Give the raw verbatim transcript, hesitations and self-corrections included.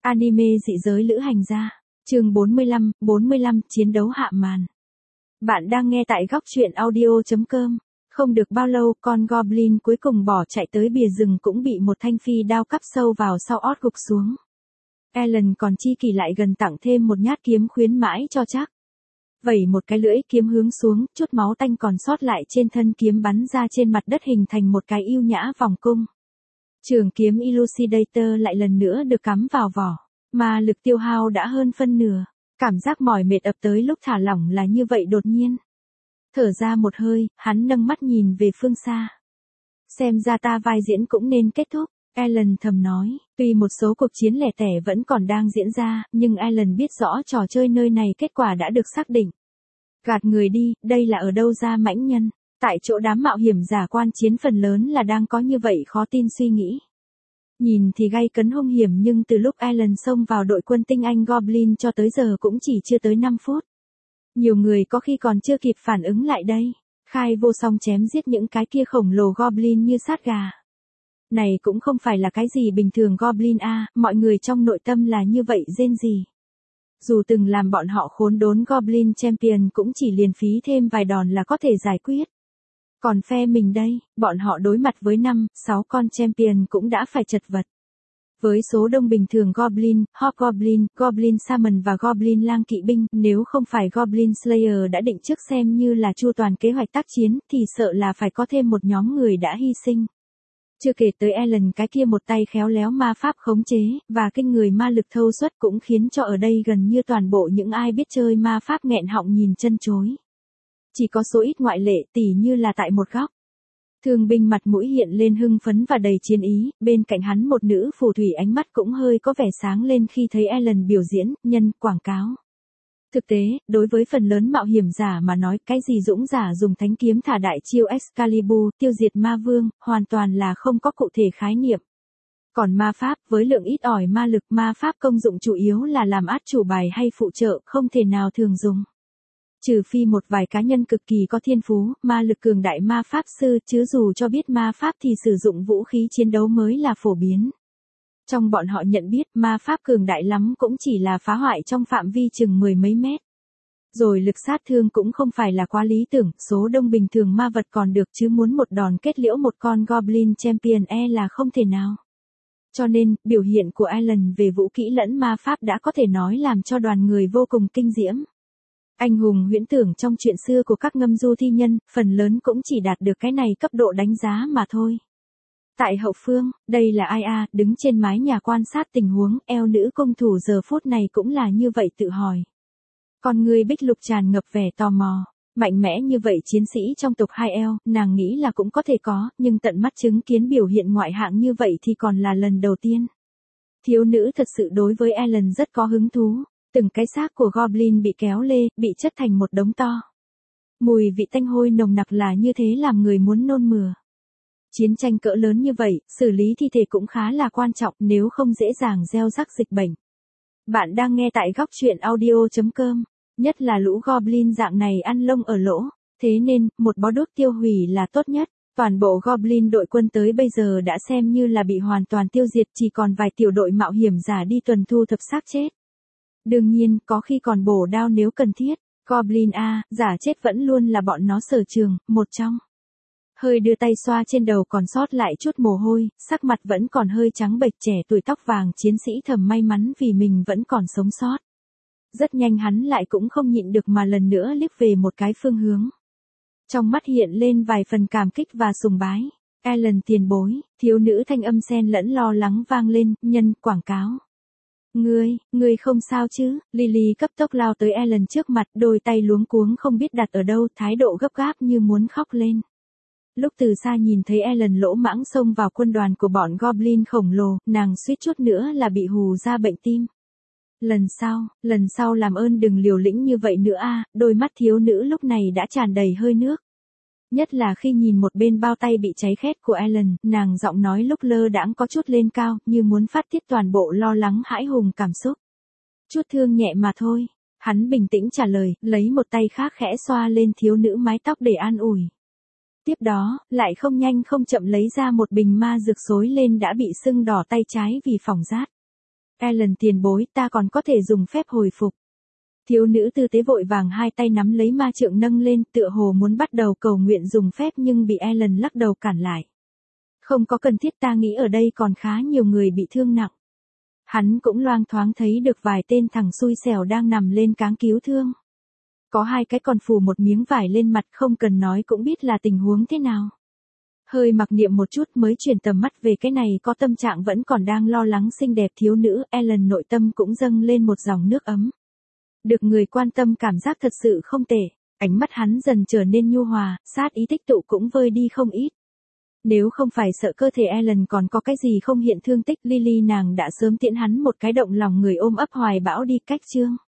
Anime dị giới lữ hành gia. Chương bốn mươi lăm, bốn mươi lăm, chiến đấu hạ màn. Bạn đang nghe tại góc truyện audio chấm com. Không được bao lâu, con Goblin cuối cùng bỏ chạy tới bìa rừng cũng bị một thanh phi đao cắp sâu vào sau ót gục xuống. Alan còn chi kỳ lại gần tặng thêm một nhát kiếm khuyến mãi cho chắc. Vẩy một cái lưỡi kiếm hướng xuống, chút máu tanh còn sót lại trên thân kiếm bắn ra trên mặt đất hình thành một cái yêu nhã vòng cung. Trường kiếm Elucidator lại lần nữa được cắm vào vỏ, mà lực tiêu hao đã hơn phân nửa. Cảm giác mỏi mệt ập tới lúc thả lỏng là như vậy đột nhiên. Thở ra một hơi, hắn nâng mắt nhìn về phương xa. Xem ra ta vai diễn cũng nên kết thúc, Alan thầm nói. Tuy một số cuộc chiến lẻ tẻ vẫn còn đang diễn ra, nhưng Alan biết rõ trò chơi nơi này kết quả đã được xác định. Gạt người đi, đây là ở đâu ra mãnh nhân. Tại chỗ đám mạo hiểm giả quan chiến phần lớn là đang có như vậy khó tin suy nghĩ. Nhìn thì gay cấn hung hiểm nhưng từ lúc Alan xông vào đội quân tinh Anh Goblin cho tới giờ cũng chỉ chưa tới năm phút. Nhiều người có khi còn chưa kịp phản ứng lại đây. Khai vô song chém giết những cái kia khổng lồ Goblin như sát gà. Này cũng không phải là cái gì bình thường Goblin a, mọi người trong nội tâm là như vậy rên gì. Dù từng làm bọn họ khốn đốn Goblin Champion cũng chỉ liền phí thêm vài đòn là có thể giải quyết. Còn phe mình đây, bọn họ đối mặt với năm, sáu con Champion cũng đã phải chật vật. Với số đông bình thường Goblin, Hobgoblin, Goblin Summon và Goblin lang kỵ binh, nếu không phải Goblin Slayer đã định trước xem như là chu toàn kế hoạch tác chiến, thì sợ là phải có thêm một nhóm người đã hy sinh. Chưa kể tới Alan cái kia một tay khéo léo ma pháp khống chế, và kinh người ma lực thâu suất cũng khiến cho ở đây gần như toàn bộ những ai biết chơi ma pháp nghẹn họng nhìn chân chối. Chỉ có số ít ngoại lệ tỉ như là tại một góc. Thương binh mặt mũi hiện lên hưng phấn và đầy chiến ý, bên cạnh hắn một nữ phù thủy ánh mắt cũng hơi có vẻ sáng lên khi thấy Alan biểu diễn, nhân, quảng cáo. Thực tế, đối với phần lớn mạo hiểm giả mà nói cái gì dũng giả dùng thánh kiếm thả đại chiêu Excalibur, tiêu diệt ma vương, hoàn toàn là không có cụ thể khái niệm. Còn ma pháp, với lượng ít ỏi ma lực ma pháp công dụng chủ yếu là làm át chủ bài hay phụ trợ, không thể nào thường dùng. Trừ phi một vài cá nhân cực kỳ có thiên phú, ma lực cường đại ma pháp sư, chứ dù cho biết ma pháp thì sử dụng vũ khí chiến đấu mới là phổ biến. Trong bọn họ nhận biết ma pháp cường đại lắm cũng chỉ là phá hoại trong phạm vi chừng mười mấy mét. Rồi lực sát thương cũng không phải là quá lý tưởng, số đông bình thường ma vật còn được chứ muốn một đòn kết liễu một con Goblin Champion e là không thể nào. Cho nên, biểu hiện của Alan về vũ kỹ lẫn ma pháp đã có thể nói làm cho đoàn người vô cùng kinh diễm. Anh hùng huyễn tưởng trong chuyện xưa của các ngâm du thi nhân, phần lớn cũng chỉ đạt được cái này cấp độ đánh giá mà thôi. Tại hậu phương, đây là ai a, đứng trên mái nhà quan sát tình huống, eo nữ công thủ giờ phút này cũng là như vậy tự hỏi. Con người bích lục tràn ngập vẻ tò mò, mạnh mẽ như vậy chiến sĩ trong tộc hai eo, nàng nghĩ là cũng có thể có, nhưng tận mắt chứng kiến biểu hiện ngoại hạng như vậy thì còn là lần đầu tiên. Thiếu nữ thật sự đối với Alan rất có hứng thú, từng cái xác của Goblin bị kéo lê, bị chất thành một đống to. Mùi vị tanh hôi nồng nặc là như thế làm người muốn nôn mửa. Chiến tranh cỡ lớn như vậy, xử lý thi thể cũng khá là quan trọng nếu không dễ dàng gieo rắc dịch bệnh. Bạn đang nghe tại góc truyện audio chấm com, nhất là lũ Goblin dạng này ăn lông ở lỗ, thế nên, một bó đuốc tiêu hủy là tốt nhất. Toàn bộ Goblin đội quân tới bây giờ đã xem như là bị hoàn toàn tiêu diệt, chỉ còn vài tiểu đội mạo hiểm giả đi tuần thu thập xác chết. Đương nhiên, có khi còn bổ đao nếu cần thiết, Goblin A, giả chết vẫn luôn là bọn nó sở trường, một trong. Hơi đưa tay xoa trên đầu còn sót lại chút mồ hôi, sắc mặt vẫn còn hơi trắng bệch, trẻ tuổi tóc vàng chiến sĩ thầm may mắn vì mình vẫn còn sống sót. Rất nhanh hắn lại cũng không nhịn được mà lần nữa liếc về một cái phương hướng. Trong mắt hiện lên vài phần cảm kích và sùng bái. Alan tiền bối, thiếu nữ thanh âm xen lẫn lo lắng vang lên, nhân, quảng cáo. Ngươi, ngươi không sao chứ? Lily cấp tốc lao tới Alan trước mặt, đôi tay luống cuống không biết đặt ở đâu, thái độ gấp gáp như muốn khóc lên. Lúc từ xa nhìn thấy Alan lỗ mãng xông vào quân đoàn của bọn Goblin khổng lồ, nàng suýt chút nữa là bị hù ra bệnh tim. Lần sau, lần sau làm ơn đừng liều lĩnh như vậy nữa a, đôi mắt thiếu nữ lúc này đã tràn đầy hơi nước. Nhất là khi nhìn một bên bao tay bị cháy khét của Alan, nàng giọng nói lúc lơ đãng có chút lên cao, như muốn phát tiết toàn bộ lo lắng hãi hùng cảm xúc. Chút thương nhẹ mà thôi, hắn bình tĩnh trả lời, lấy một tay khác khẽ xoa lên thiếu nữ mái tóc để an ủi. Tiếp đó, lại không nhanh không chậm lấy ra một bình ma dược xối lên đã bị sưng đỏ tay trái vì phỏng rát. Ellen tiền bối, ta còn có thể dùng phép hồi phục. Thiếu nữ tư tế vội vàng hai tay nắm lấy ma trượng nâng lên, tựa hồ muốn bắt đầu cầu nguyện dùng phép nhưng bị Ellen lắc đầu cản lại. Không có cần thiết, ta nghĩ ở đây còn khá nhiều người bị thương nặng. Hắn cũng loang thoáng thấy được vài tên thằng xui xẻo đang nằm lên cáng cứu thương. Có hai cái còn phủ một miếng vải lên mặt, không cần nói cũng biết là tình huống thế nào. Hơi mặc niệm một chút mới chuyển tầm mắt về cái này có tâm trạng vẫn còn đang lo lắng xinh đẹp thiếu nữ, Ellen nội tâm cũng dâng lên một dòng nước ấm. Được người quan tâm cảm giác thật sự không tệ, ánh mắt hắn dần trở nên nhu hòa, sát ý tích tụ cũng vơi đi không ít. Nếu không phải sợ cơ thể Ellen còn có cái gì không hiện thương tích, Lily nàng đã sớm tiễn hắn một cái động lòng người ôm ấp hoài bão đi cách chương.